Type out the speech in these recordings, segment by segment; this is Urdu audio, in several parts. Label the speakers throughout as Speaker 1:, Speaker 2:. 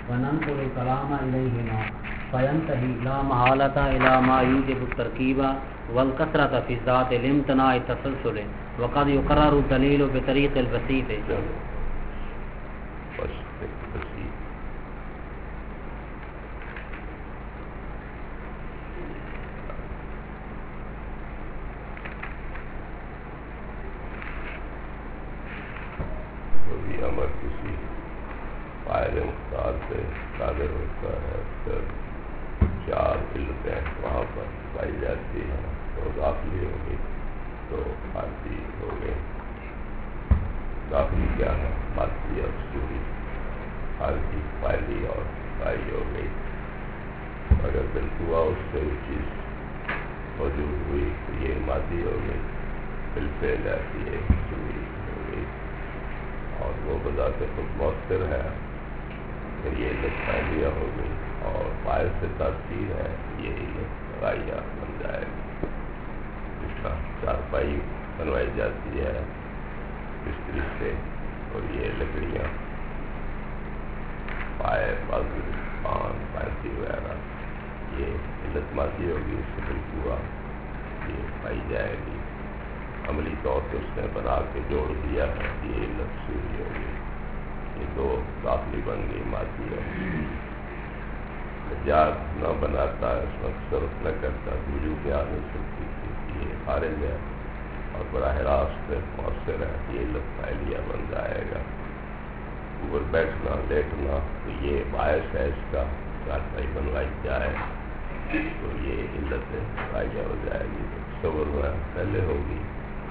Speaker 1: وننقل الكلام إليهما فينتهي لا محالة إلى ما يوجب التركيب والكثرة في الذات لامتناع التسلسل وقد يقرر الدليل بطريق البسيط.
Speaker 2: امر کسی فائل مختار سے صادر ہوتا ہے تو چار علتیں وہاں پر پائی جاتی ہیں، تو داخلی ہوگی تو خارجی ہو گئی. داخلی کیا ہے؟ مادی اور سوری. خارجی فائلی اور پائی ہو گئی. اگر بالقوا اس سے وہ چیز موجود ہوئی تو یہ مادی ہو گئی، بالفعل آتی ہے سوری ہو گئی، اور وہ بذات خود مؤثر ہے، پھر یہ علت فعلیہ ہو گئی، اور باعث سے تاثیر ہے یہ علت غائیہ بن جائے گی. جس طرح چارپائی بنوائی جاتی ہے بستری سے، اور یہ لکڑیاں پائے بازو پان پینسی وغیرہ یہ علت مادی ہوگی، اس سے بالکوا یہ پائی جائے گی. عملی طور پہ اس نے بنا کے جوڑ دیا ہے، یہ علت سوری ہوگی. یہ دو داخلی بن گئی مادی ہوگی. جار نہ بناتا ہے، اس وقت صرف نہ کرتا، وجود میں آ نہیں سکتی تھی، یہ خارج ہے اور براہ راست مؤثر ہے، یہ علت فعلیہ بن جائے گا. اوپر بیٹھنا لیٹنا تو یہ باعث ہے اس کا، چارپائی بنوائی جائے تو یہ علت غائیہ ہو جائے گی. تصور میں پہلے ہوگی،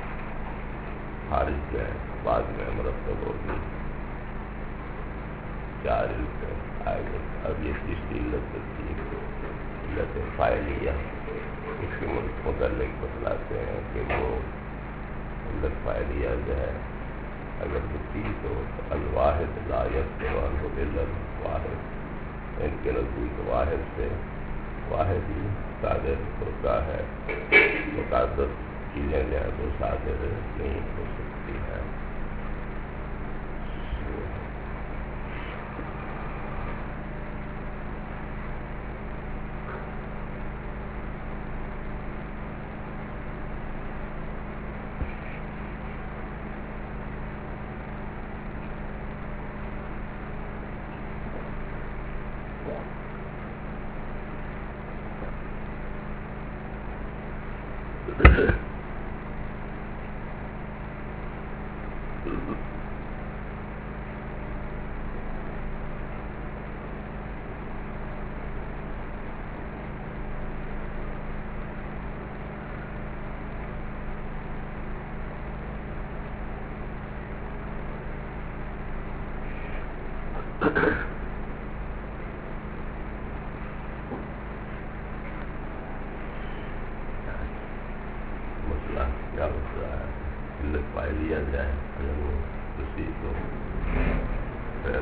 Speaker 2: خارج میں بعد میں مرتب ہوگی. چار علتیں آئے گی. اب یہ تیسری علت ہوتی ہے علت فاعلیہ. اس کے متعلق بتلاتے ہیں کہ وہ علت فاعلیہ جو ہے اگر ہوتی تو الواحد لا یصدر عنہ الا الواحد، ان کے نزدیک واحد سے واحد ہی صادر ہوتا ہے. متعدد چیزیں جو ہیں وہ صادر نہیں ہو سکتی ہیں. مسئلہ کیا مسئلہ ہے؟ علت فاعلیہ جائے اگر وہ رسید تو پھر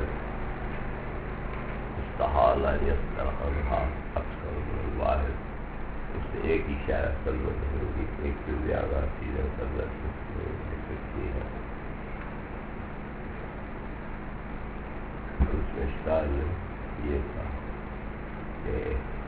Speaker 2: استحالہ یصدر عنہا اکثر من الواحد، اس سے ایک ہی شاید ضرورت نہیں ہوگی، ایک سے زیادہ چیزیں ضرورت ہو سکتی ہیں. اس میں اشکال یہ تھا کہ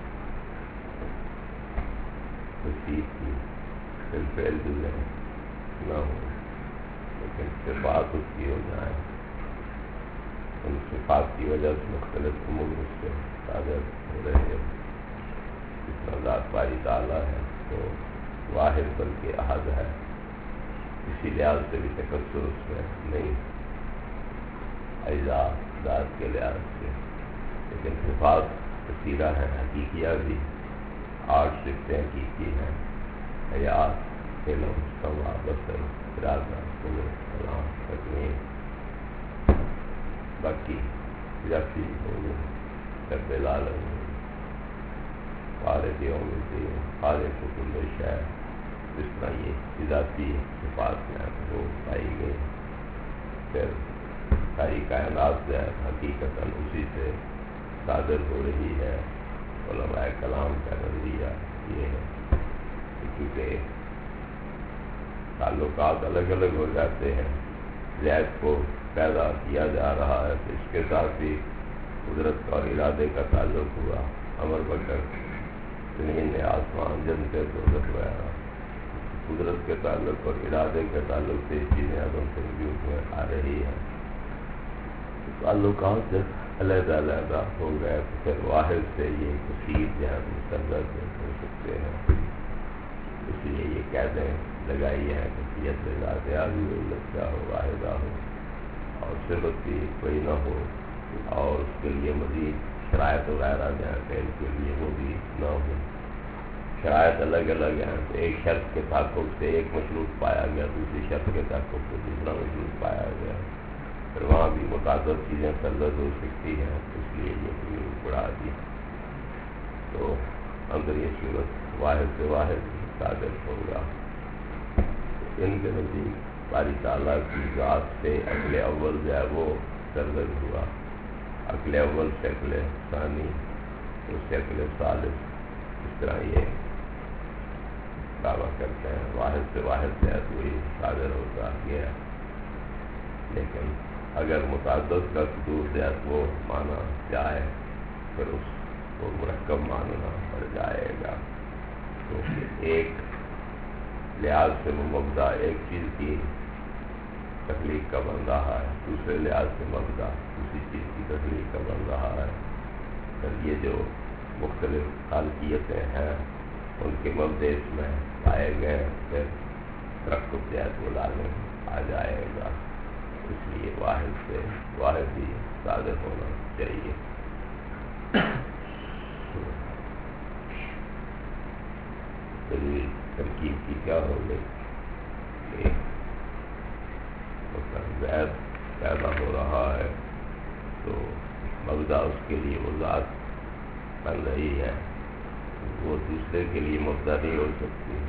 Speaker 2: رسید کی بالفعل بھی نہ ہو لیکن صفات اس کی ہو جائیں. ان صفات کی وجہ سے مختلف امور اس سے صادر ہو رہے ہیں. جتنا ذات باری تعالیٰ ہے تو واحد بلکہ احد ہے، اسی لحاظ سے بھی تکثر اس میں نہیں، اجزاء ذات کے لحاظ سے. لیکن صفات کثیرہ ہیں، حقیقیہ بھی 8 صفتیں حقیقی ہیں: حیات، علم، سمع، بصر، ارادہ، قدرت، کلام، تکوین. باقی ذاتی ہوگی رب العالمین، خالق یوم الدین، خالق کل شیء. جس طرح یہ ذاتی صفات ہیں وہ پائی گئی. پھر ساری کائنات جو ہے حقیقتاً اسی سے صادر ہو رہی ہے. علماء کلام کا نظریہ یہ ہے کیونکہ تعلقات الگ الگ ہو جاتے ہیں، زید کو پیدا کیا جا رہا ہے تو اس کے ساتھ بھی قدرت اور ارادے کا تعلق ہوا، امر بکر زمین آسمان جنتے دولت وغیرہ، قدرت کے تعلق اور ارادے کے تعلق سے چیزیں عدم سے وجود میں آ رہی ہیں۔ تعلقات جب علیحدہ علیحدہ ہو گئے تو پھر واحد سے یہ کثیر جہاں مستقبل ہو سکتے ہیں۔ اس لیے یہ قیدیں لگائی ہیں کہ کیفیت ذات عالی علت کیا ہو، واحدہ ہو اور صفت بھی کوئی نہ ہو، اور اس کے لیے مزید شرائط وغیرہ جہاں فعل کے لیے وہ بھی نہ ہو۔ شرائط الگ الگ ہیں، تو ایک شرط کے تحقق سے ایک مشروط پایا گیا، دوسری شرط کے تحقق سے دوسرا مشروط پایا گیا، پھر وہاں بھی متعدد چیزیں سرزد ہو سکتی ہیں، اس لیے یہ قیود بڑھا دی۔ تو اندر یہ صورت واحد سے واحد صادر ہوگا۔ ان کے نزدیک باری تعالیٰ کی ذات سے عقل اول جو ہے وہ سرزد ہوا، عقل اول سے عقل ثانی، اس سے عقل ثالث، اس طرح یہ دعویٰ کرتے ہیں۔ واحد سے واحد سے وہی صادر ہوتا گیا، لیکن اگر متعدد کا صدور ہے وہ مانا جائے پھر اس کو مرکب ماننا پڑ جائے گا، کیونکہ ایک لحاظ سے وہ مبدا ایک چیز کی تخلیق کا بن رہا ہے، دوسرے لحاظ سے مبدا دوسری چیز کی تخلیق کا بن رہا ہے۔ پھر یہ جو مختلف خالقیتیں ہیں ان کے مبدے اس میں پائے گئے، پھر ترقب جہت وہ لازم آ جائے گا۔ اس لیے واحد سے واحد ہی صادر ہونا چاہیے۔ ترکیب کی کیا ہو گئی؟ زید پیدا ہو رہا ہے تو مبدا اس کے لیے وہ ذات بن رہی ہے، وہ دوسرے کے لیے مبدا نہیں ہو سکتی،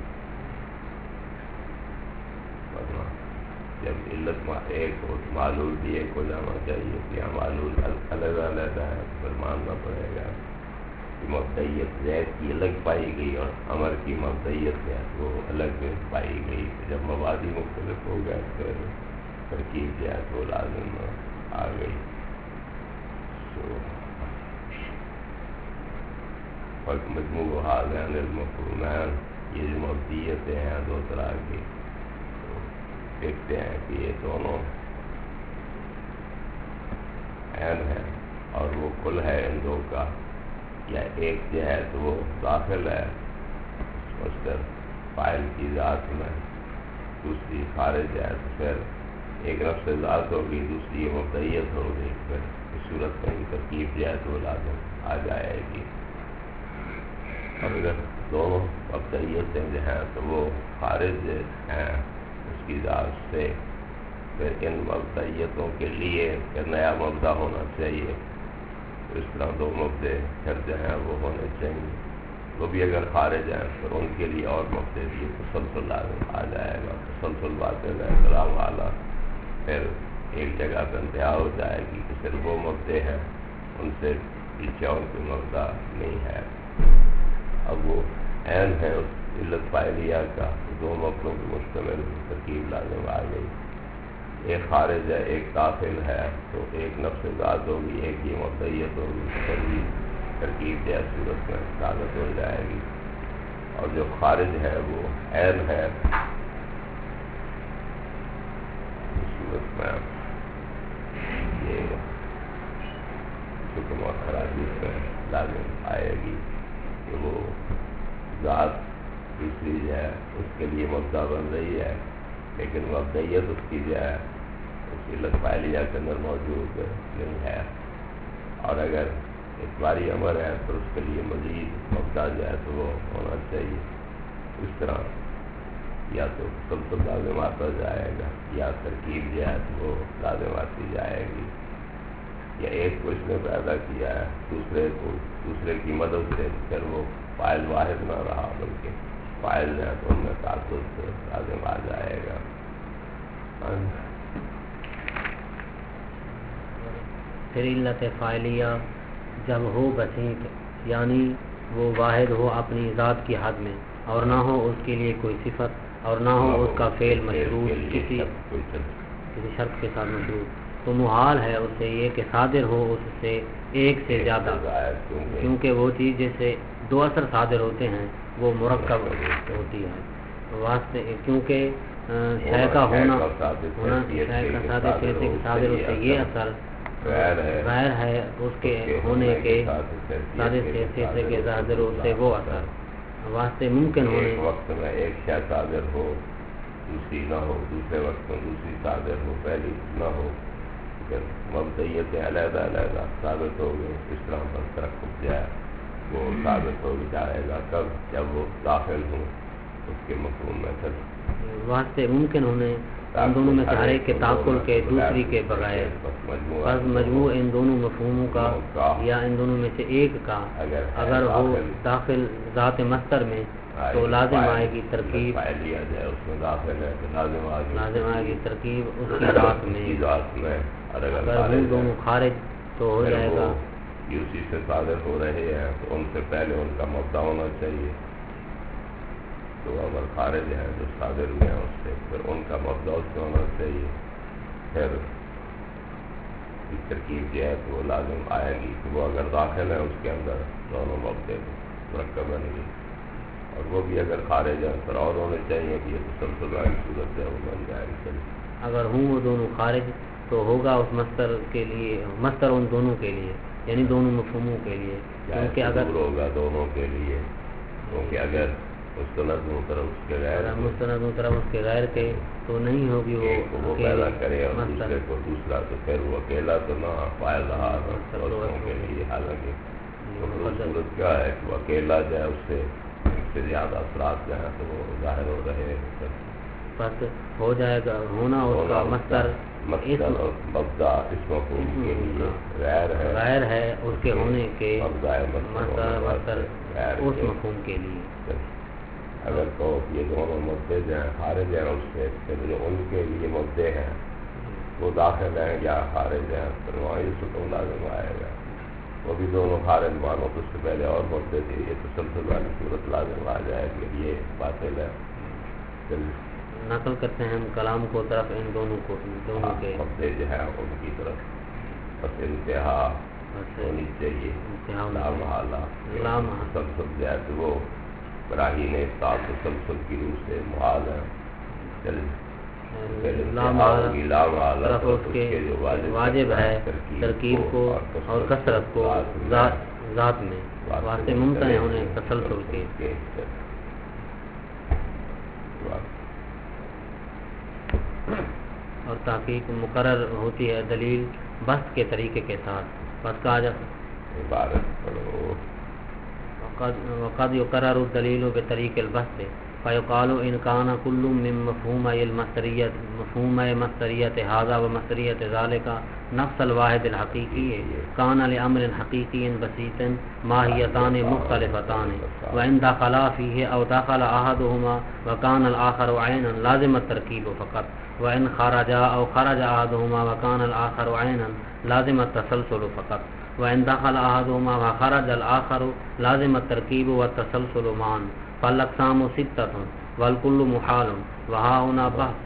Speaker 2: ورنہ جب علت ایک ہو تو معلول بھی ایک ہو جانا چاہیے، کہ یہاں معلول علیحدہ علیحدہ ہے، پھر ماننا پڑے گا کہ مبدئیت زید کی الگ پائی گئی اور امر کی مبدئیت ہے وہ الگ پائی گئی۔ جب مبادی مختلف ہو گئے پھر ترکیب جو ہے وہ لازم آ گئی۔ مجموع حاضرین المفہومین، یہ جو مبدیتیں ہیں دو طرح کی، تو دیکھتے ہیں کہ یہ دونوں عین ہے اور وہ کل ہے ان دو کا، یا ایک جو ہے تو وہ داخل ہے مصدر فاعل کی ذات میں، دوسری خارج ہے، تو پھر ایک نفس ذات ہوگی، دوسری یہ مبدئیت ہوگی، پھر اس صورت میں ترکیب جو ہے تو لازم آ جائے گی۔ اور اگر دونوں مبدئیتیں جو ہیں تو وہ خارج ہیں اس کی ذات سے، پھر ان مبدئیتوں کے لیے پھر نیا مبدا ہونا چاہیے، اس طرح دو مبدے پھر جو ہیں وہ ہونے چاہیے، وہ بھی اگر خارج ہیں پھر ان کے لیے اور مبدے بھی تسلسل لازم آ جائے گا۔ تسلسل باطل ہے کلام والا، پھر ایک جگہ پہ انتہا ہو جائے گی کہ صرف وہ مبدے ہیں، ان سے پیچھے اور کوئی مبدا نہیں ہے۔ اب وہ عین ہے اس علت فاعلیہ کا، دو مبدوں کی مشتمل ترکیب لازم آ گئی، ایک خارج ہے ایک داخل ہے، تو ایک نفس ذات ہوگی ایک یہ مبدئیت ہوگی، پھر بھی ترکیب جو صورت میں ثابت ہو جائے گی۔ اور جو خارج ہے وہ عین ہے، اس صورت میں یہ حکم اور خراجی میں لازم آئے گی کہ وہ ذات دوسری جو ہے اس کے لیے مبدا بن رہی ہے، لیکن مبدئیت اس کی جو ہے اس علت فاعلیہ کے اندر موجود نہیں ہے، اور اگر اعتباری امر ہے تو اس کے لیے مزید مبدا جو ہے تو وہ ہونا چاہیے۔ اس طرح یا تو تسلسل لازم آتا جائے گا یا ترکیب جو ہے تو وہ لازم آتی جائے گی، یا ایک کو اس نے پیدا کیا ہے دوسرے کی مدد سے، پھر وہ فاعل واحد نہ رہا بلکہ فاعل جو ہے تو ان میں تعدد لازم آ جائے گا۔
Speaker 1: پھر علت فاعلیہ جب ہو بسیط، یعنی وہ واحد ہو اپنی ذات کی حد میں، اور نہ ہو اس کے لیے کوئی صفت، اور نہ ہو اس کا فعل مشروط کسی شرط کے ساتھ مشروط، تو محال ہے اس سے یہ کہ صادر ہو اس سے ایک سے زیادہ، کیونکہ وہ چیز جیسے دو اثر صادر ہوتے ہیں وہ مرکب ہوتی ہے واسطے، کیونکہ شے کا ہونا شے کا صادر اس سے یہ اثر غیر ہے اس کے ہونے کے صادر حیثیت کے صادر اس سے وہ اثر واسطے ممکن ہونے
Speaker 2: ایک وقت میں ایک شے صادر ہو دوسری نہ ہو، دوسرے وقت میں دوسری صادر ہو پہلی نہ ہو، مبدئیتیں علیحدہ علیحدہ ثابت ہو گئے، اس طرح پر ترقب جائے وہ ثابت ہو جائے گا کب جب وہ داخل ہوں اس کے مفہوم میں تھا
Speaker 1: واسطے ممکن ہونے ان دونوں میں سے ہر ایک کے تعقل کے دوسری کے بغیر، بس مجموع ان دونوں مفہوموں کا یا ان دونوں میں سے ایک کا اگر ہو داخل ذات مصدر میں تو لازم آئے گی ترکیب، لازم آئے گی ترکیب اس کی ذات میں، اگر وہ دونوں خارج تو ہو جائے گا
Speaker 2: اسی سے صادر ہو رہے ہیں تو ان سے پہلے ان کا مبدا ہونا چاہیے، تو اگر خارج ہیں جو صادر ہوئے ہیں اس سے پھر ان کا مبدا اس سے ہونا چاہیے، پھر ترکیب جو ہے تو وہ لازم آئے گی کہ وہ اگر داخل ہے اس کے اندر دونوں مبدے مرکب بن گئی، اور وہ بھی اگر خارج ہیں پھر اور ہونے چاہیے کہ یہ تسلسل والی صورت ہے وہ بن جائے گی۔
Speaker 1: اگر ہوں وہ دونوں خارج تو ہوگا اس مصدر کے لیے، مصدر ان دونوں کے لیے یعنی دونوں مفہوموں کے لیے، کیونکہ اگر
Speaker 2: ہوگا دونوں کے لیے، کیونکہ اگر مستند ہو طرف اس کے غیر
Speaker 1: مستند ہو طرف اس کے غیر کے تو نہیں ہوگی
Speaker 2: وہ پیدا کرے اور دوسرے کو دوسرا، تو پھر وہ اکیلا تو نہ فائل رہا کے لیے، حالانکہ صورت کیا ہے کہ وہ اکیلا جائے اس سے زیادہ افراد جو ہیں تو وہ ظاہر ہو رہے ہیں،
Speaker 1: بس ہو جائے گا ہونا اس کا مصدر
Speaker 2: اور مبدا اس مفہوم کے لیے غیر ہے اس
Speaker 1: کے ہونے کے مصدر اس مفہوم کے لیے۔
Speaker 2: اگر تو یہ دونوں مدعے جو ہیں خارج ہیں اس سے، پھر جو ان کے لیے مدعے ہیں وہ داخل ہیں یا خارج ہیں پھر وہاں یہ ستون لازم آئے گا، وہ بھی دونوں خارج مانو تو اس سے پہلے اور مدعے تھے، یہ تسلسل والی صورت لازم آ جائے کہ یہ باطل ہے۔
Speaker 1: نقل کرتے ہیں ہم کلام کو طرف ان دونوں کو، دونوں کے
Speaker 2: مدعے جو ہیں ان کی طرف بس انتہا ہونی چاہیے، لامحالہ تسلسل جو ہے تو وہ براہین استاد تسلسل کی روح سے محال ہے،
Speaker 1: طرف اس کے واجب ہے ترکیب کو اور کثرت کو ذات میں واسطے ممتنع ہونے تسلسل کے، اور تحقیق مقرر ہوتی ہے دلیل بست کے طریقے کے ساتھ، بس کہا جا وقد يقرر الدليل بطريق البحث فيقال إن كان كل من مفهوم مصدرية هذا ومصدرية ذلك نفس الواحد الحقيقي كان لأمر حقيقي بسيط ماهيتان مختلفتان وإن دخلا فيه أو دخل أحدهما وكان الآخر عينا لازم التركيب فقط، وإن خرجا أو خرج أحدهما وكان الآخر عينا لازم التسلسل فقط، وإن دخل أحدهما وخرج الآخر لازم التركيب والتسلسل معا، فالأقسام ستة والكل محال وها هنا بحث۔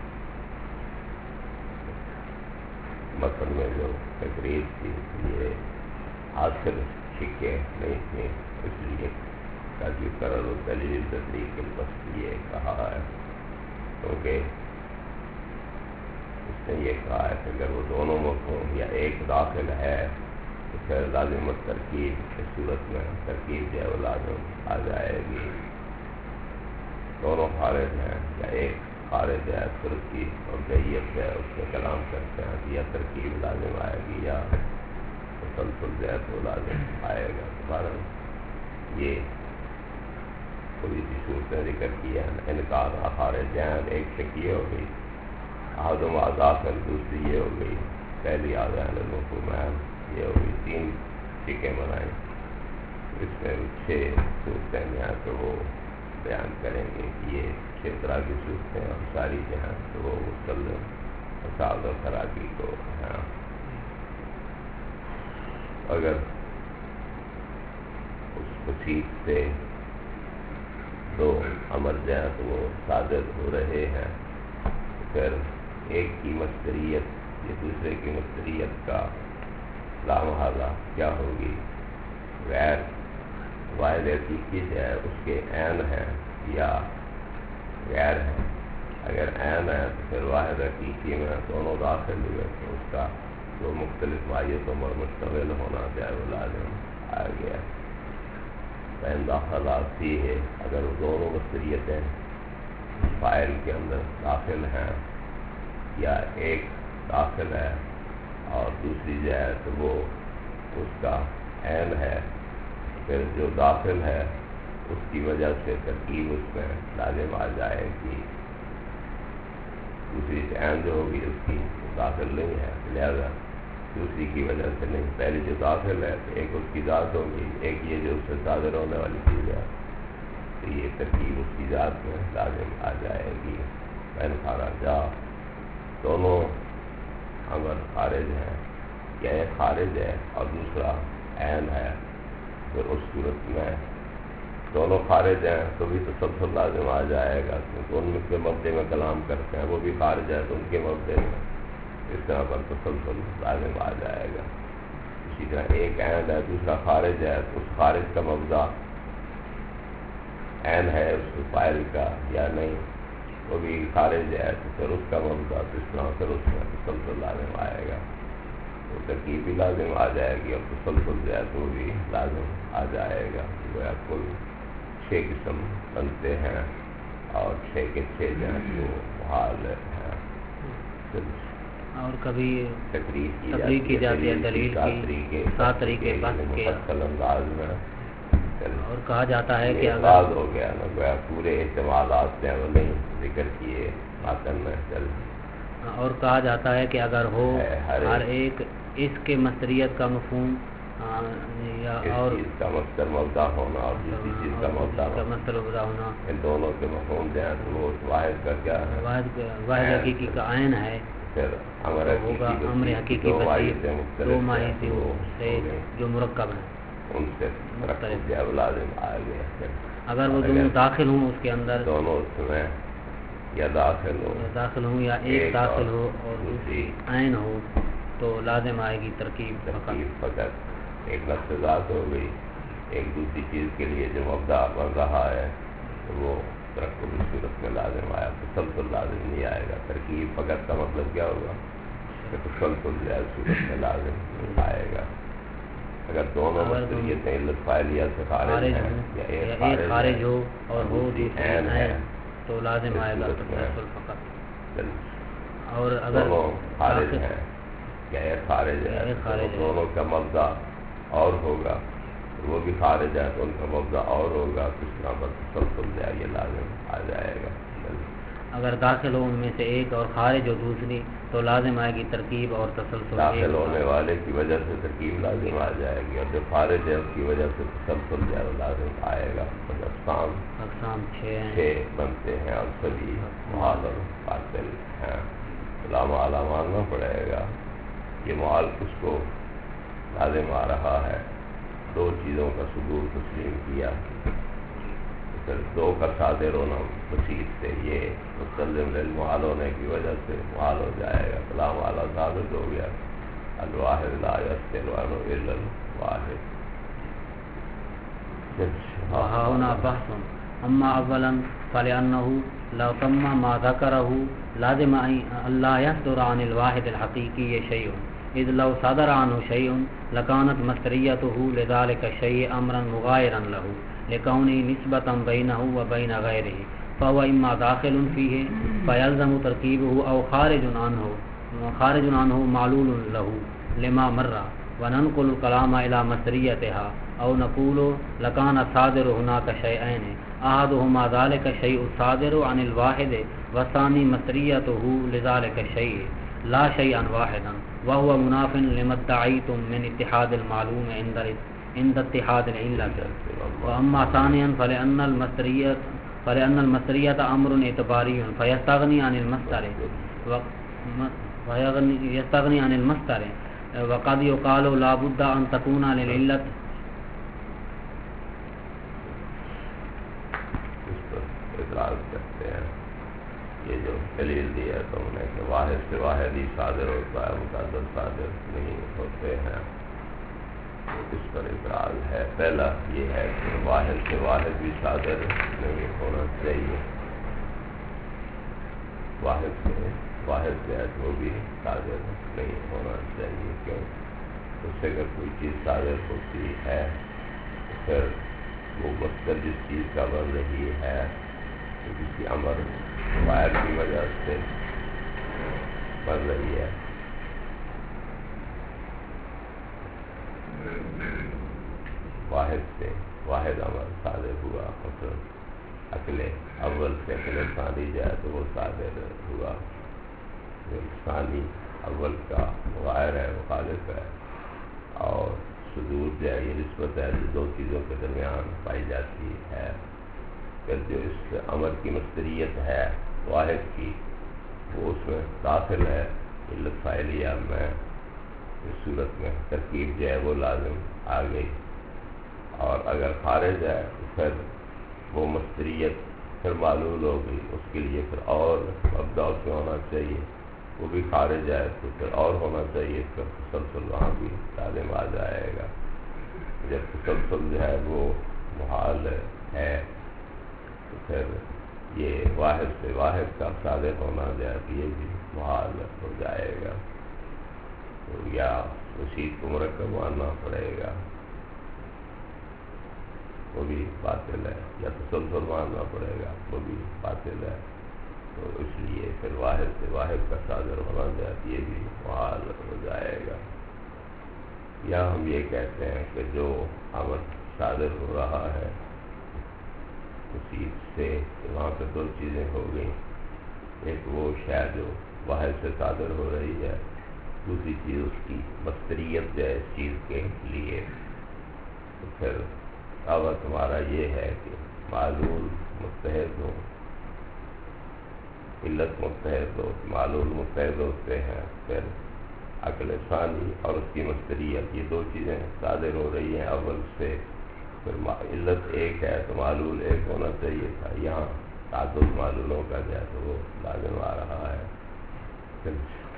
Speaker 2: مثل میں جو تقریر تھی یہ حاصل شکے نہیں تھے، اس لیے تاکہ قرار دلیل تطریق البسط یہ کہا ہے، کیونکہ اس نے یہ کہا ہے کہ اگر وہ دونوں مفہوم یا ایک داخل ہے تو پھر لازم ترکیب اس صورت میں ترکیب جو ہے وہ لازم آ جائے گی، دونوں خارج ہیں یا ایک خارج ہے پھر اس کی مبدئیت ہے اس میں کلام کرتے ہیں کہ یا ترکیب لازم آئے گی یا تسلسل جو ہے تو لازم آئے گا۔ فارغ یہ تھوڑی سی صورتیں ذکر کی ہیں، انکار خارج ہیں ایک شکیہ ہو گئی، آدم داخل دوسری یہ ہو گئی، پہلی آذان المفہومین یہ ہو گئی، تین شکیں بنائیں، اس میں 6 صورتیں جو ہیں تو وہ بیان کریں گے کہ یہ 6 طرح کی صورتیں اور ساری جو ہیں تو وہ مسلم فساد و خرابی کو ہیں۔ اگر اس وسیط سے 2 امر جو ہیں تو وہ صادر ہو رہے ہیں، پھر ایک کی مصدریت یہ دوسرے کی مستریت کا لامحالہ کیا ہوگی؟ غیر واحد حقیقی جو ہے اس کے عین ہے یا غیر ہے؟ اگر عین ہے تو پھر واحد حقیقی میں دونوں داخل ہوئے تو اس کا جو مختلف ماہیتوں پر مشتمل ہونا چاہے وہ لازم آ گیا۔ فإن داخلات فی ہے، اگر وہ دونوں مستریتیں فاعل کے اندر داخل ہیں یا ایک داخل ہے اور دوسری جو ہے تو وہ اس کا عین ہے، پھر جو داخل ہے اس کی وجہ سے ترکیب اس میں لازم آ جائے گی، دوسری عین جو ہوگی اس کی داخل نہیں ہے، لہذا دوسری کی وجہ سے نہیں، پہلی جو داخل ہے تو ایک اس کی ذات ہوگی، ایک یہ جو اس سے صادر ہونے والی چیز ہے، تو یہ ترکیب اس کی ذات میں لازم آ جائے گی۔ بین خارجہ، دونوں اگر خارج ہیں یا ایک خارج ہے اور دوسرا عین ہے، پھر اس صورت میں دونوں خارج ہیں تو بھی تسلسل لازم آ جائے گا، کیونکہ ان کے مبدے میں کلام کرتے ہیں، وہ بھی خارج ہے تو ان کے مبدے میں اس طرح پر تسلسل لازم آ جائے گا۔ اسی طرح ایک عین ہے دوسرا خارج ہے تو اس خارج کا مبدا عین ہے اس کے فاعل کا یا نہیں، وہ بھی خارج ہے تو پھر اس کا مبدا تو اس طرح پھر اس میں تسلسل لازم آئے گا، تو ترکیب بھی لازم آ جائے گی اور تسلسل جو ہے تو وہ بھی لازم آ جائے گا۔ گویا کل 6 قسم بنتے ہیں اور 6 کے 6 جو ہیں وہ محال ہیں۔
Speaker 1: اور کبھی
Speaker 2: تقریر
Speaker 1: کی جاتی ہے دلیل کی 7 طریقے بس کے،
Speaker 2: مفصل انداز میں،
Speaker 1: اور کہا جاتا ہے کہ
Speaker 2: اگر ہو گیا نا گویا پورے احتمالات نے وہ نہیں ذکر کیے ماتن میں چل،
Speaker 1: اور کہا جاتا ہے کہ اگر ہو ہر ایک اس کے مصدریت کا مفہوم یا اور
Speaker 2: چیز کا مصدر مبدا ہونا اور دوسری چیز کا مبدا
Speaker 1: ہونا،
Speaker 2: ان دونوں کے مفہوم جو ہیں تو وہ واحد کا کیا ہے؟
Speaker 1: واحد حقیقی کا عین ہے،
Speaker 2: پھر امر
Speaker 1: حقیقی
Speaker 2: دو
Speaker 1: ماہیتیں سے جو مرکب ہیں
Speaker 2: ان سے مختلف لازم آ گیا۔
Speaker 1: اگر وہ دونوں داخل ہوں اس کے اندر،
Speaker 2: دونوں اس میں یا داخل
Speaker 1: ہوں یا ایک داخل ہو اور دوسری عین ہو تو لازم آئے گی ترکیب
Speaker 2: فقط۔ ایک نفس ذات ہو گئی، ایک دوسری چیز کے لیے جو مبدا بن رہا ہے تو وہ ترکب اس صورت میں لازم آیا، تسلسل لازم نہیں آئے گا۔ ترکیب فقط کا مطلب کیا ہوگا کہ تسلسل جو ہے صورت میں لازم نہیں آئے گا۔ اگر دونوں مصدریتیں علت فاعلیہ سے خارج ہیں یا ایک خارج ہو اور دوسری عین ہے
Speaker 1: تو لازم آئے گا تسلسل فقط۔ اور اگر
Speaker 2: دونوں خارج ہیں یا ایک خارج ہے تو دونوں کا مبدا اور ہوگا، وہ بھی خارج ہے تو ان کا مبدا اور ہوگا، کس طرح پر تسلسل جو ہے یہ لازم آ جائے گا۔
Speaker 1: اگر داخل ہو ان میں سے ایک اور خارج ہو دوسری تو لازم آئے گی ترکیب اور تسلسل۔
Speaker 2: داخل ہونے والے کی وجہ سے ترکیب لازم آ جائے گی اور جو خارج ہے اس کی وجہ سے تسلسل جو ہے لازم آئے گا۔ اقسام 6 بنتے ہیں اور سبھی محال اور باطل ہیں۔ علامہ ماننا پڑے گا یہ محال کس کو لازم آ رہا ہے؟ 2 چیزوں کا صدور تسلیم کیا، پھر 2 کا صادر ہونا بسیط سے یہ مستلزم للمحال ہونے کی وجہ سے محال ہو جائے گا۔ کلام اعلیٰ ثابت ہو گیا، الواحد لا یستل عنہ الا الواحد۔
Speaker 1: وہاں بحث اما اولا فلانه لو تم ما ذکره لازم الا يصدر عن الواحد الحقيقي شيء، اذ لو صدر عنه شيء لكانت مصدریته لذلك الشيء امرا مغايرا له لكونه نسبة بينه وبين غيره، فهو اما داخل فيه فيلزم تركيبه او خارج عنه معلول له لما مر، وننقل الكلام الى مصدریتها او نقول لكان الصادر هناك شيئين احدهما ذلك الشيء الصادر عن الواحد والثاني مصدریته لذلك الشيء لا شيئا واحدا، وهو مناف لما ادعيتم من اتحاد المعلوم عند اتحاد العلة۔ واما ثانيا فلان المصدریة امر اعتباري فيستغني عن المصدر وقد يقال لا بد ان تكون للعلة
Speaker 2: اعتراض کرتے ہیں یہ جو دلیل دیا تم نے کہ واحد سے واحد ہی صادر ہوتا ہے، متعدد صادر نہیں ہوتے ہیں، اس پر اعتراض ہے۔ پہلا یہ ہے کہ واحد سے واحد بھی صادر نہیں ہونا چاہیے، واحد سے واحد جو ہے وہ بھی صادر نہیں ہونا چاہیے، کیوں؟ اس سے اگر کوئی چیز صادر ہوتی ہے تو پھر وہ مصدر جس چیز کا بن رہی ہے تو کسی امر فاعل کی وجہ سے بن رہی ہے۔ واحد سے واحد امر صادر ہوا، مطلب عقل اول سے عقل ثانی جائے تو وہ صادر ہوا، جو ثانی اول کا غائر ہے، مخالف ہے، اور صدور جو ہے یہ نسبت ہے جو دو چیزوں کے درمیان پائی جاتی ہے۔ پھر جو اس امر کی مصدریت ہے واحد کی، وہ اس میں داخل ہے علت فاعلیہ میں، اس صورت میں ترکیب جو ہے وہ لازم آ گئی، اور اگر خارج ہے تو پھر وہ مصدریت پھر معلول ہوگی، اس کے لیے پھر اور مبدا اس میں ہونا چاہیے، وہ بھی خارج ہے تو پھر اور ہونا چاہیے، پھر تسلسل وہاں بھی لازم آ جائے گا۔ جب تسلسل جو ہے وہ محال ہے تو پھر یہ واحد سے واحد کا صادر ہونا جو ہے یہ بھی محال ہو جائے گا، تو یا رشید کو مرکب ماننا پڑے گا، وہ بھی باطل ہے، یا تسلسل ماننا پڑے گا، وہ بھی باطل ہے، تو اس لیے پھر واحد سے واحد کا صادر ہونا جو ہے یہ بھی محال ہو جائے گا۔ یا ہم یہ کہتے ہیں کہ جو امر صادر ہو رہا ہے اسی سے وہاں پہ دو چیزیں ہو گئیں، ایک وہ شے جو واحد سے صادر ہو رہی ہے، دوسری چیز اس کی مصدریت جو ہے اس چیز کے لیے، تو پھر دعوت ہمارا یہ ہے کہ معلول متحد ہو، علت متحد ہو، معلول متحد ہوتے ہیں، پھر عقل ثانی اور اس کی مصدریت یہ دو چیزیں صادر ہو رہی ہیں اول سے، پھر علت ایک ہے تو معلول ایک ہونا چاہیے تھا، یہاں تعدد معلولوں کا جو ہے تو وہ لازم آ رہا ہے۔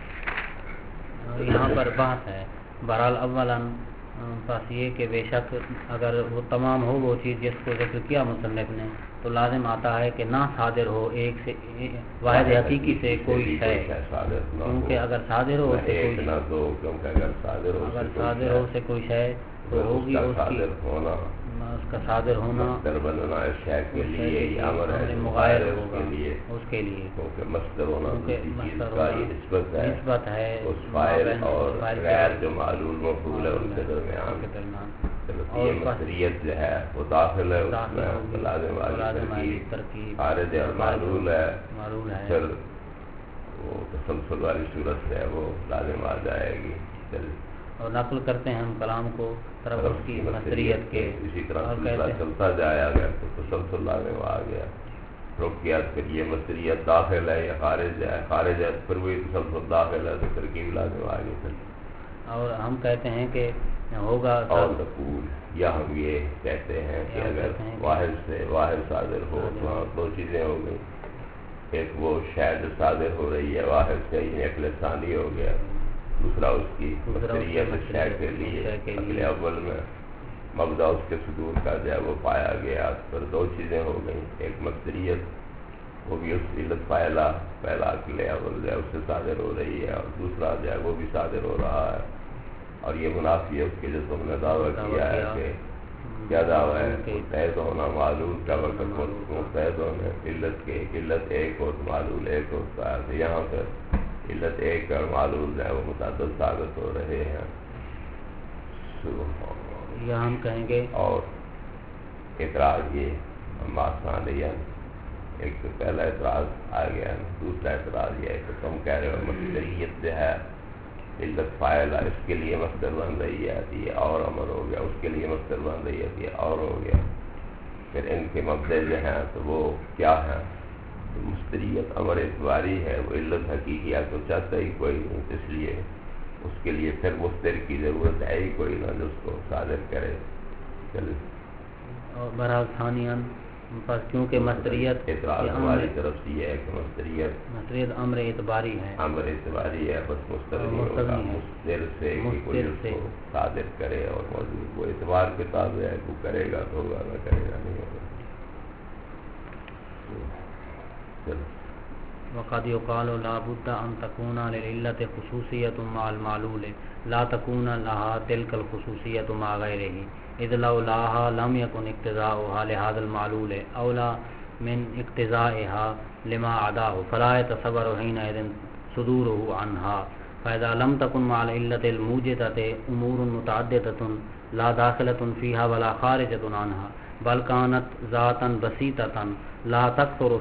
Speaker 1: یہاں پر بات ہے بہرحال اولاً بس یہ کہ بے شک اگر وہ تمام ہو وہ چیز جس کو ذکر کیا مصنف نے تو لازم آتا ہے کہ نہ صادر ہو ایک سے واحد حقیقی سے کوئی ہے، کیونکہ اگر صادر ہو سے کوئی
Speaker 2: اگر صادر
Speaker 1: ہو سے کوئی ہے تو ہوگی اس کا صادر ہونا
Speaker 2: بننا اس شے کے لیے
Speaker 1: مغایر ہوگا اس کے لیے،
Speaker 2: کیونکہ مصدر ہونا
Speaker 1: مصدر
Speaker 2: کا یہ نسبت ہے اس فاعل اور غیر جو معلول مفعول ہے ان کے درمیان، اور مصدریت جو ہے وہ داخل ہے اس میں، لازم والی ترکیب خارج اور معلول ہے، پھر وہ تسلسل والی صورت ہے وہ لازم آ جائے گی،
Speaker 1: اور نقل کرتے ہیں ہم کلام کو طرف اس کی مصدریت کے،
Speaker 2: اسی طرح چلتا جایا گیا تو تسلسل لازم آ گیا، رک گیا، پھر یہ مصدریت داخل ہے یا خارج ہے، خارج ہے پھر وہی تسلسل داخل ہے تو ترکیب لازم آ گئی۔
Speaker 1: اور ہم کہتے ہیں کہ ہوگا
Speaker 2: اور تقول، یا ہم یہ کہتے ہیں کہ اگر واحد سے واحد صادر ہو تو وہاں دو چیزیں ہو گئی، ایک وہ شے جو صادر ہو رہی ہے واحد سے یہ عقل ثانی ہو گیا، دوسرا اس کی مصدریت شے کے لیے عقل اول میں مبدا اس کے صدور کا جو ہے وہ پایا گیا، پھر دو چیزیں ہو گئیں، ایک مصدریت وہ بھی اس علت فاعلہ پہلا عقل اول جو ہے اس سے صادر ہو رہی ہے، اور دوسرا جو ہے وہ بھی صادر ہو رہا ہے، اور یہ منافی ہے اس کے جو تم نے دعویٰ کیا ہے کہ کیا دعویٰ ہے متحد ہونا معلول کا وقت متحد ہونے علت کے، علت ایک ہو تو معلول ایک ہوتا ہے، تو یہاں پر علت ایک اور معلول ہے وہ متعدد ثابت ہو رہے ہیں،
Speaker 1: یا ہم کہیں گے۔
Speaker 2: اور اعتراض یہ ماسانیہ ایک تو پہلا اعتراض آ گیا، دوسرا اعتراض یہ ہے کہ تم کہہ رہے ہو مصدریت جو ہے علت فاعل ہے اس کے لیے مصدر بن رہی ہے یہ اور امر ہو گیا، اس کے لیے مصدر بن رہی ہے یہ اور ہو گیا، پھر ان کے مبدے جو ہیں تو وہ کیا ہیں؟ تو مصدریت امر اعتباری ہے، وہ علت حقیقیہ تو چاہتا ہی کوئی نہیں، اس لیے اس کے لیے پھر مصدر کی ضرورت ہے ہی کوئی نہ جو اس کو صادر کرے۔
Speaker 1: اور بہرحال ثانیاً بس کیونکہ مصدریت
Speaker 2: اعتراض ہماری طرف سے یہ ہے کہ مصدریت
Speaker 1: امر اعتباری ہے،
Speaker 2: امر اعتباری ہے، بس مستغنی ہوگا مصدر سے کہ کوئی اس کو صادر کرے اور موجود وہ اعتبار کے تابع ہے، وہ کرے گا تو ہوگا، نہ کرے گا نہیں ہوگا.
Speaker 1: وقد يقال لا بد ان تكون للعلة خصوصية مع المعلول لا تكون لها تلك الخصوصية مع غيره اذ لو لها لم يكن اقتضاؤها لهذا المعلول اولى من اقتضائها لما عداه فلا يتصور حينئذ صدوره عنها. فاذا لم تكن مع العلة الموجدة امور متعددة لا داخلة فيها ولا خارجة عنها بل كانت ذاتا بسيطة لا تكثر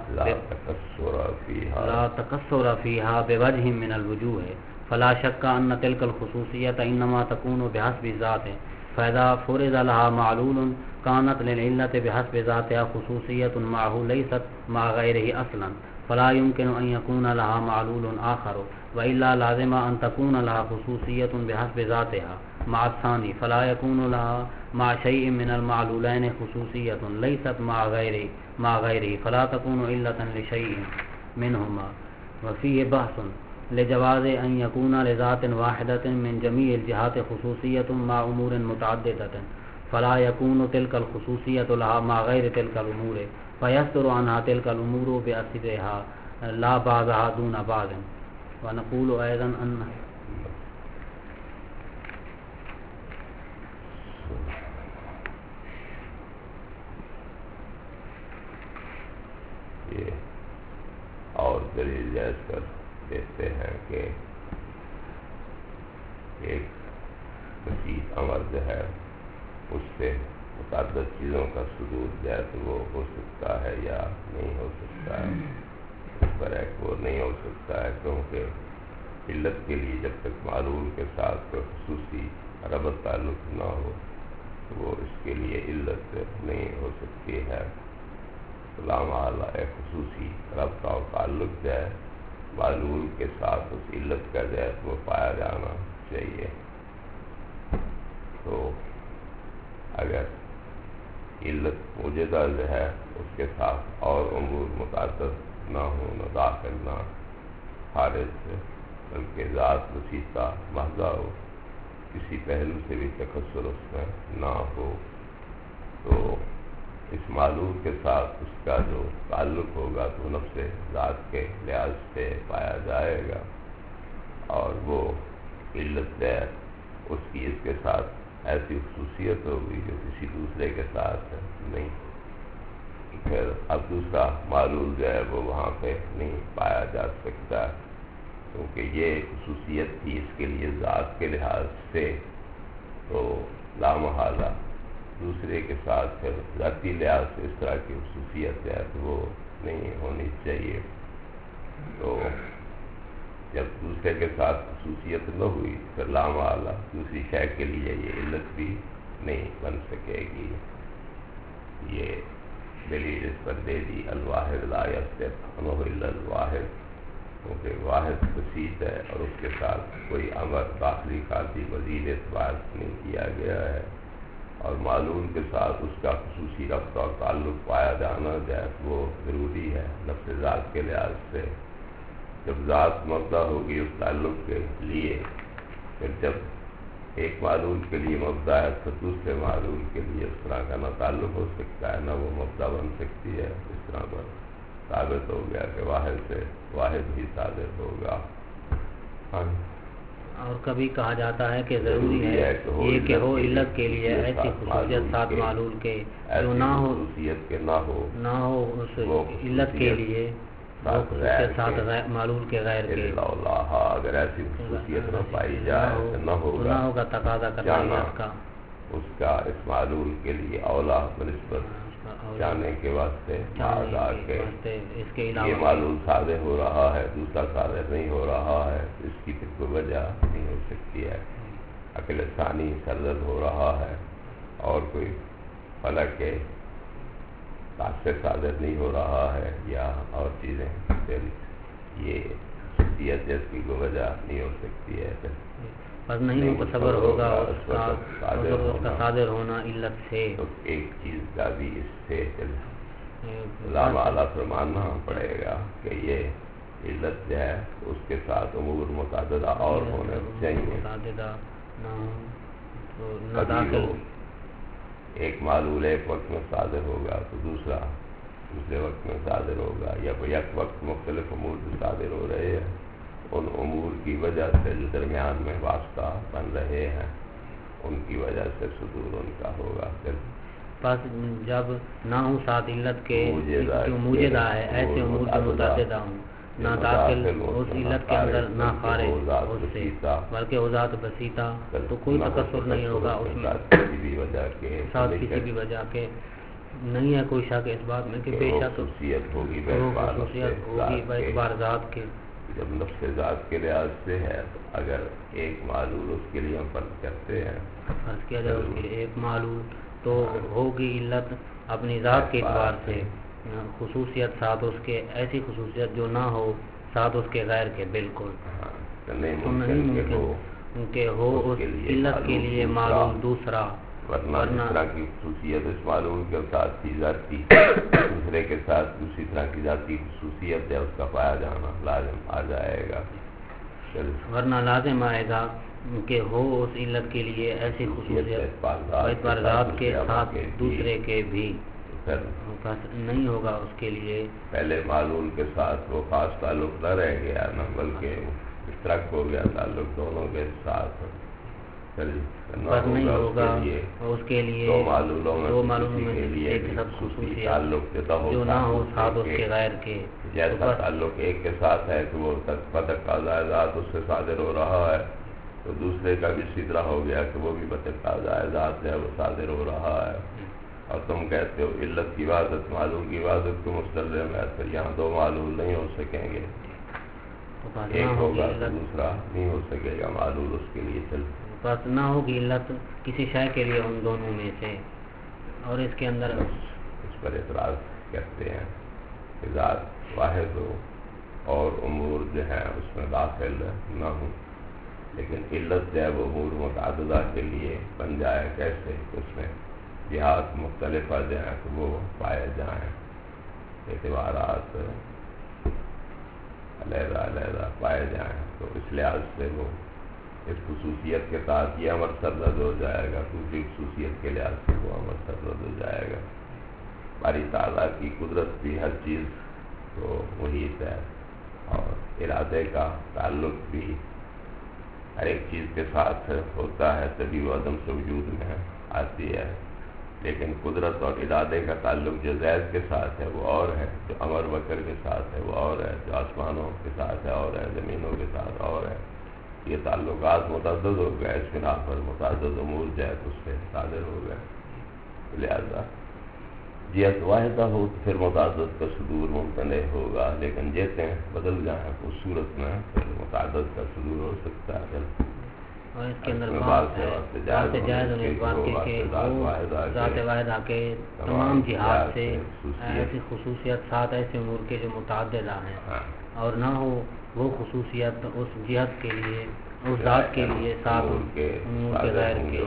Speaker 1: فيها بوجه من الوجوه فلا شك أن تلك الخصوصية إنما تكون بحسب ذاته. فإذا فرض لها معلول كانت للعلة بحسب ذاتها خصوصية معه ليست مع غيره أصلا فلا يمكن أن يكون لها معلول آخر وإلا لازم أن تكون لها خصوصية بحسب ذاتها مع الثاني فلا يكون لها مع شيء من المعلولين خصوصية ليست مع غيره فلا تكون علة لشيء منهما. وفيه بحث لجواز أن يكون لذات واحدة من جميع الجهات خصوصية مع أمور متعددة فلا يكون تلك الخصوصية لها مع غير تلك الأمور فيصدر عنها تلك الأمور بأسرها لا بعضها دون بعض. ونقول أيضا أن
Speaker 2: اور دلیل جائز کر دیتے ہیں کہ ایک بسیط امر جو ہے اس سے متعدد چیزوں کا صدور جائے تو وہ ہو سکتا ہے یا نہیں ہو سکتا ہے. اس پر ایک وہ نہیں ہو سکتا ہے کیونکہ علت کے لیے جب تک معلول کے ساتھ کوئی خصوصی ربط تعلق نہ ہو تو وہ اس کے لیے علت نہیں ہو سکتی ہے. سلام اعلیٰ ایک خصوصی ربط اور تعلق جائے معلول کے ساتھ اس علت کا جائے وہ پایا جانا چاہیے. تو اگر علت موجودہ جو ہے اس کے ساتھ اور امور متعدد نہ ہو، نہ داخل نہ خارج سے، بلکہ ذات وسیطہ محض ہو، کسی پہلو سے بھی تکثر اس میں نہ ہو، تو اس معلول کے ساتھ اس کا جو تعلق ہوگا تو نفس ذات کے لحاظ سے پایا جائے گا اور وہ علت ہے اس کی اس کے ساتھ ایسی خصوصیت ہوگی جو کسی دوسرے کے ساتھ نہیں. پھر اب دوسرا معلول جو ہے وہ وہاں پہ نہیں پایا جا سکتا کیونکہ یہ خصوصیت تھی اس کے لیے ذات کے لحاظ سے، تو لامحالہ دوسرے کے ساتھ پھر ذاتی لحاظ سے اس طرح کی خصوصیت ہے تو وہ نہیں ہونی چاہیے. تو جب دوسرے کے ساتھ خصوصیت نہ ہوئی پھر لامحالہ دوسری شے کے لیے یہ علت بھی نہیں بن سکے گی. یہ دلیل اس پر دے دی الواحد لا یصدق عنہ الا الواحد، کیونکہ واحد بسیط ہے اور اس کے ساتھ کوئی امر داخلی خارجی مزید اعتبار نہیں کیا گیا ہے، اور معلول کے ساتھ اس کا خصوصی ربط اور تعلق پایا جانا جائے وہ ضروری ہے نفس ذات کے لحاظ سے. جب ذات مبدا ہوگی اس تعلق کے لیے، پھر جب ایک معلول کے لیے مبدا ہے تو دوسرے معلول کے لیے اس طرح کا نہ تعلق ہو سکتا ہے نہ وہ مبدا بن سکتی ہے. اس طرح پر ثابت ہو گیا کہ واحد سے واحد ہی ثابت ہوگا.
Speaker 1: اور کبھی کہا جاتا ہے کہ ضروری ہے یہ کہ ہو علت کے لیے ایسی خصوصیت ساتھ معلول کے جو نہ ہو خصوصیت کے نہ ہو اس علت کے لیے ساتھ معلول کے غیر کے،
Speaker 2: اگر ایسی خصوصیت نہ پائی جائے نہ ہوگا تقاضا کرنا اس کا اس معلول کے لیے اولا بنسبت جانے کے واسطے
Speaker 1: اس کے علاوہ
Speaker 2: یہ معلول صادر ہو رہا ہے دوسرا صادر نہیں ہو رہا ہے، اس کی پھر کوئی وجہ نہیں ہو سکتی ہے. عقل ثانی سرزد ہو رہا ہے اور کوئی فلک کے سے صادر نہیں ہو رہا ہے یا اور چیزیں، پھر یہ خصوصیت جس کی کوئی وجہ نہیں ہو سکتی ہے.
Speaker 1: بس نہیں متصور ہوگا اس کا صادر ہونا علت سے.
Speaker 2: تو ایک چیز کا بھی اس سے لا معالی فرمانا پڑے گا کہ یہ علت جو ہے اس کے ساتھ امور متعددہ اور ہونے چاہیے. کبھی ہو ایک معلول ایک وقت میں صادر ہوگا تو دوسرا دوسرے وقت میں صادر ہوگا، یا یک وقت مختلف امور بھی صادر ہو رہے ہیں. ان امور کی وجہ سے جو درمیان میں واسطہ بن رہے ہیں ان کی وجہ سے صدور ان کا ہوگا. پھر
Speaker 1: بس جب نہ ہوں ساتھ علت کے جو موجدہ ہے ایسے امور جو متعددہ ہوں، نہ داخل اس علت کے اندر نہ خارج اس سے، بلکہ وہ ذات بسیطہ، تو کوئی تکثر نہیں ہوگا اس میں ساتھ کسی بھی وجہ کے. نہیں ہے کوئی شک اس بات میں کہ بے شک
Speaker 2: خصوصیت ہوگی
Speaker 1: باعتبار ذات کے.
Speaker 2: جب نفس ذات کے لحاظ سے ہے تو اگر ایک معلول اس کے لیے ہم فرض کرتے ہیں،
Speaker 1: فرض کیا جائے اس کے لیے ایک معلول، تو ہوگی علت اپنی ذات کے اعتبار سے خصوصیت ساتھ اس کے، ایسی خصوصیت جو نہ ہو ساتھ اس کے غیر کے بالکل. تو نہیں ممکن کہ ہو اس علت کے لیے معلوم دوسرا،
Speaker 2: ورنہ اس طرح کی خصوصیت اس معلوم کے ساتھ کی ذاتی دوسرے کے ساتھ دوسری طرح کی ذاتی خصوصیت ہے اس کا پایا جانا لازم آ جائے گا.
Speaker 1: ورنہ لازم آئے گا کہ ہو اس علت کے لیے ایسی خصوصیت اعتبار ذات کے ساتھ دوسرے کے بھی نہیں ہوگا اس کے لیے.
Speaker 2: پہلے معلوم کے ساتھ وہ خاص تعلق نہ رہ گیا نا، بلکہ اشتراک ہو گیا تعلق دونوں کے ساتھ.
Speaker 1: بس نہیں ہوگا اس کے لیے دو معلوموں میں ایک
Speaker 2: تعلق
Speaker 1: جو نہ ہو ساتھ اس کے غیر کے.
Speaker 2: جیسا تعلق ایک کے ساتھ ہے کہ وہ بتقاضۂ ذات اس سے صادر ہو رہا ہے، تو دوسرے کا بھی اسی طرح ہو گیا کہ وہ بھی بتقاضۂ ذات ہے وہ صادر ہو رہا ہے. اور تم کہتے ہو علت کی عبادت معلوم کی عبادت کو مستلزم ہے، پھر یہاں دو معلوم نہیں ہو سکیں گے. ایک ہوگا تو دوسرا نہیں ہو سکے گا معلوم اس کے لیے. چل
Speaker 1: بس نہ ہوگی علت کسی شے کے لیے ان دونوں میں سے. اور اس کے اندر
Speaker 2: اس پر اعتراض کرتے ہیں کہ ذات واحد ہو اور امور جو ہیں اس میں داخل نہ ہوں، لیکن علت جو ہے وہ امور متعددہ کے لیے بن جائے. کیسے؟ اس میں جہات مختلف جو ہیں تو وہ پائے جائیں، اعتبارات علیحدہ علیحدہ پائے جائیں. تو اس لحاظ سے وہ اس خصوصیت کے ساتھ یہ امر سرزد ہو جائے گا، دوسری خصوصیت کے لحاظ سے وہ امر سرزد ہو جائے گا. باری تعالیٰ کی قدرت بھی ہر چیز کو محیط ہے، اور ارادے کا تعلق بھی ہر ایک چیز کے ساتھ ہوتا ہے، تبھی وہ عدم سے وجود میں آتی ہے. لیکن قدرت اور ارادے کا تعلق جو ذات کے ساتھ ہے وہ اور ہے، جو امر وکر کے ساتھ ہے وہ اور ہے، جو آسمانوں کے ساتھ ہے اور ہے، زمینوں کے ساتھ اور ہے. یہ تعلقات متعدد ہو گئے، اس بنا پر متعدد امور جو ہے اس سے صادر ہو گئے. لہذا جہت واحدہ ہو تو پھر متعدد کا صدور ممتنع ہوگا، لیکن جہتیں بدل جائیں اس صورت میں پھر متعدد کا صدور ہو سکتا ہے.
Speaker 1: اور اس کے اندر بات جائز ہونے اس بات کے کہ ذات واحدہ کے تمام جہات سے ایسی خصوصیت ساتھ ایسے امور کے جو متعددہ ہیں، اور نہ ہو وہ خصوصیت اس جہت کے لیے اس ذات کے لیے ساتھ امور کے غیر کے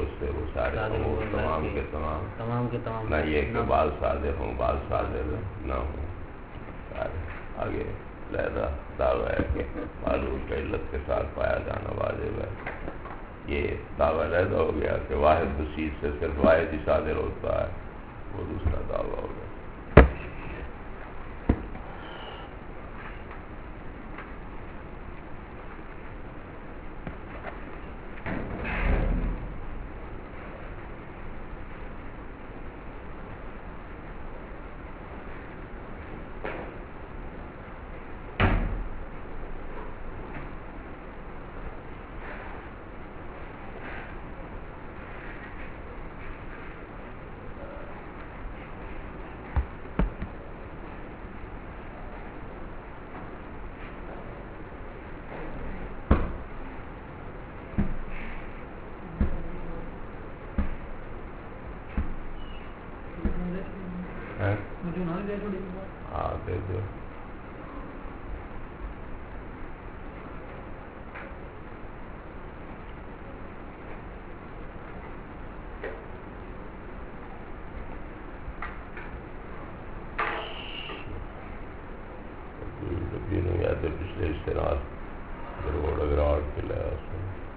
Speaker 1: تمام کے تمام
Speaker 2: نہ یہ کہ بعض صادر ہوں بعض صادر نہ ہوں. آگے لہذا دعویٰ ہے کہ معلوم کا علت کے ساتھ پایا جانا واجب ہے. یہ دعویٰ علیحدہ ہو گیا کہ واحد بسیط سے صرف واحد ہی صادر ہوتا ہے، وہ دوسرا دعویٰ ہو گیا. ہاں دے دو. اجتناب ضرور اگر آڑ کے لیا اس میں